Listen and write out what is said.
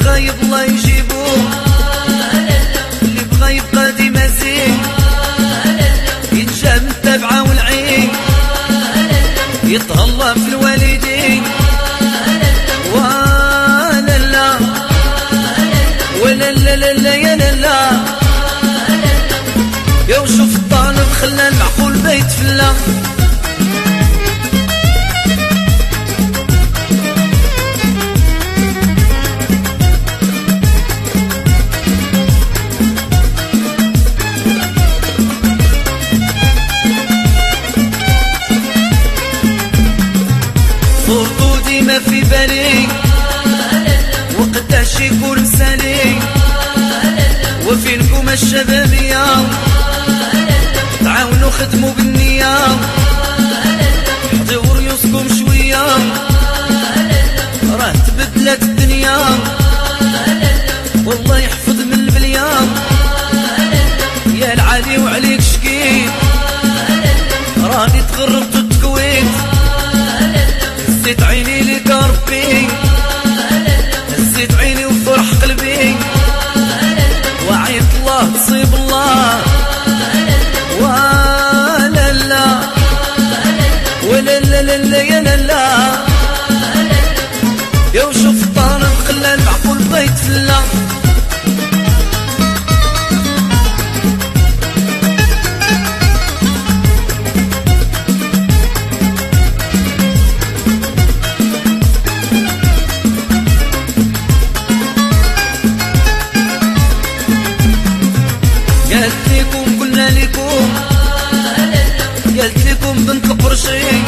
الغايب الله يجيبو، اللي بغى يبقى ديما زين ينجا من التبعة والعين، يتهلا في الوالدين ولا لا ولا لا لا لا يا لا. يا وشوف الطالب خلى المعقول بيت فلا، صورتو ديما في بالي وقداش يكون مثالي، وفينكم الشبابية تعاونوا خدموا بالنية، حطيو ريوسكم شوية راه تبدلت الدنيا، والله يحفظ من البلية يا العالي وعليك شكيت، راني تغربت التكويت هزيت عيني ليك ربي، هزيت عيني وفرح قلبي، وعيت الله تصيب الله ولا لا ولا لا لا لا يا لا. يا وشوف الطالب خلى المعقول بيت فلا، قالت لكم قلنا لكم، قالت لكم بنت القرشي